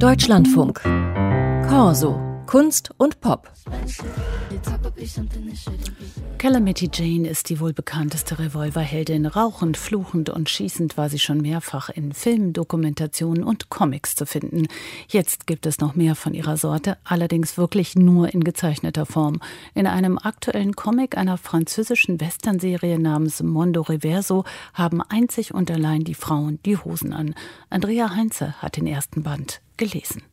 Deutschlandfunk. Corso. Kunst und Pop. Calamity Jane ist die wohl bekannteste Revolverheldin. Rauchend, fluchend und schießend war sie schon mehrfach in Filmen, Dokumentationen und Comics zu finden. Jetzt gibt es noch mehr von ihrer Sorte, allerdings wirklich nur in gezeichneter Form. In einem aktuellen Comic einer französischen Westernserie namens Mondo Reverso haben einzig und allein die Frauen die Hosen an. Andrea Heinze hat den ersten Band gelesen.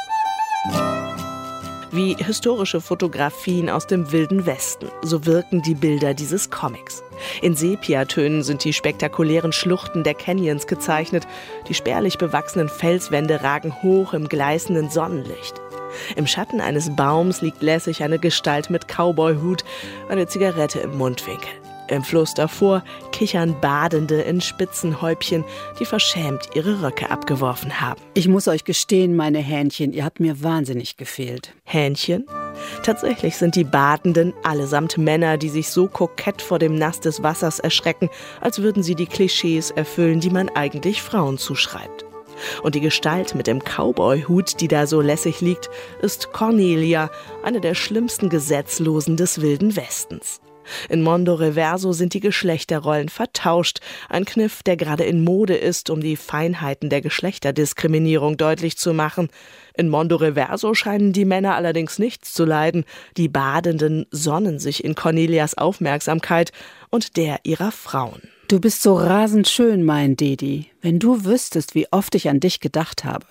Wie historische Fotografien aus dem Wilden Westen. So wirken die Bilder dieses Comics. In Sepiatönen sind die spektakulären Schluchten der Canyons gezeichnet. Die spärlich bewachsenen Felswände ragen hoch im gleißenden Sonnenlicht. Im Schatten eines Baums liegt lässig eine Gestalt mit Cowboyhut, eine Zigarette im Mundwinkel. Im Fluss davor kichern Badende in spitzen Häubchen, die verschämt ihre Röcke abgeworfen haben. Ich muss euch gestehen, meine Hähnchen, ihr habt mir wahnsinnig gefehlt. Hähnchen? Tatsächlich sind die Badenden allesamt Männer, die sich so kokett vor dem Nass des Wassers erschrecken, als würden sie die Klischees erfüllen, die man eigentlich Frauen zuschreibt. Und die Gestalt mit dem Cowboy-Hut, die da so lässig liegt, ist Cornelia, eine der schlimmsten Gesetzlosen des Wilden Westens. In Mondo Reverso sind die Geschlechterrollen vertauscht. Ein Kniff, der gerade in Mode ist, um die Feinheiten der Geschlechterdiskriminierung deutlich zu machen. In Mondo Reverso scheinen die Männer allerdings nichts zu leiden. Die Badenden sonnen sich in Cornelias Aufmerksamkeit und der ihrer Frauen. Du bist so rasend schön, mein Dedi. Wenn du wüsstest, wie oft ich an dich gedacht habe.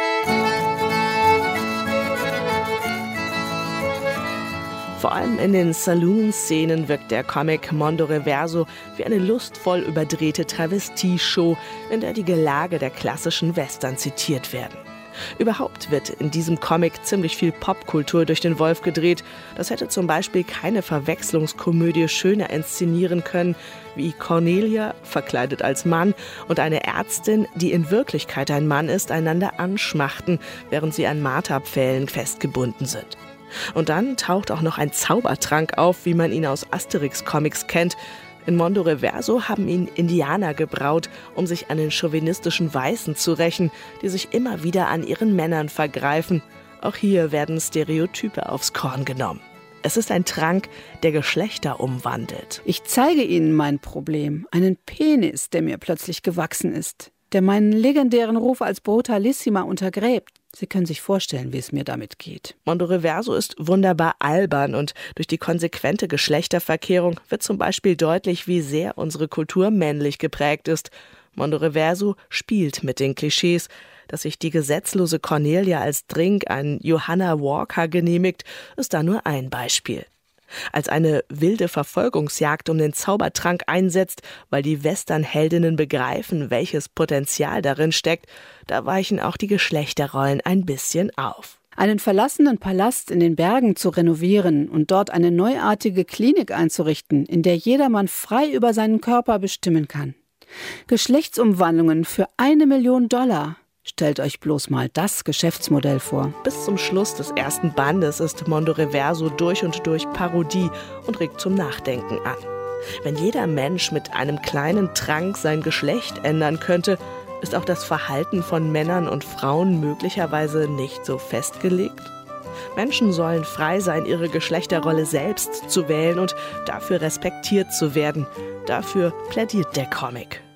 Vor allem in den Saloon-Szenen wirkt der Comic Mondo Reverso wie eine lustvoll überdrehte Travestie-Show, in der die Gelage der klassischen Western zitiert werden. Überhaupt wird in diesem Comic ziemlich viel Popkultur durch den Wolf gedreht. Das hätte zum Beispiel keine Verwechslungskomödie schöner inszenieren können, wie Cornelia, verkleidet als Mann, und eine Ärztin, die in Wirklichkeit ein Mann ist, einander anschmachten, während sie an Marterpfählen festgebunden sind. Und dann taucht auch noch ein Zaubertrank auf, wie man ihn aus Asterix-Comics kennt. In Mondo Reverso haben ihn Indianer gebraut, um sich an den chauvinistischen Weißen zu rächen, die sich immer wieder an ihren Männern vergreifen. Auch hier werden Stereotype aufs Korn genommen. Es ist ein Trank, der Geschlechter umwandelt. Ich zeige Ihnen mein Problem. Einen Penis, der mir plötzlich gewachsen ist, der meinen legendären Ruf als Brutalissima untergräbt. Sie können sich vorstellen, wie es mir damit geht. Mondo Reverso ist wunderbar albern und durch die konsequente Geschlechterverkehrung wird zum Beispiel deutlich, wie sehr unsere Kultur männlich geprägt ist. Mondo Reverso spielt mit den Klischees. Dass sich die gesetzlose Cornelia als Drink an Johanna Walker genehmigt, ist da nur ein Beispiel. Als eine wilde Verfolgungsjagd um den Zaubertrank einsetzt, weil die Westernheldinnen begreifen, welches Potenzial darin steckt, da weichen auch die Geschlechterrollen ein bisschen auf. Einen verlassenen Palast in den Bergen zu renovieren und dort eine neuartige Klinik einzurichten, in der jedermann frei über seinen Körper bestimmen kann. Geschlechtsumwandlungen für $1 Million. Stellt euch bloß mal das Geschäftsmodell vor. Bis zum Schluss des ersten Bandes ist Mondo Reverso durch und durch Parodie und regt zum Nachdenken an. Wenn jeder Mensch mit einem kleinen Trank sein Geschlecht ändern könnte, ist auch das Verhalten von Männern und Frauen möglicherweise nicht so festgelegt? Menschen sollen frei sein, ihre Geschlechterrolle selbst zu wählen und dafür respektiert zu werden. Dafür plädiert der Comic.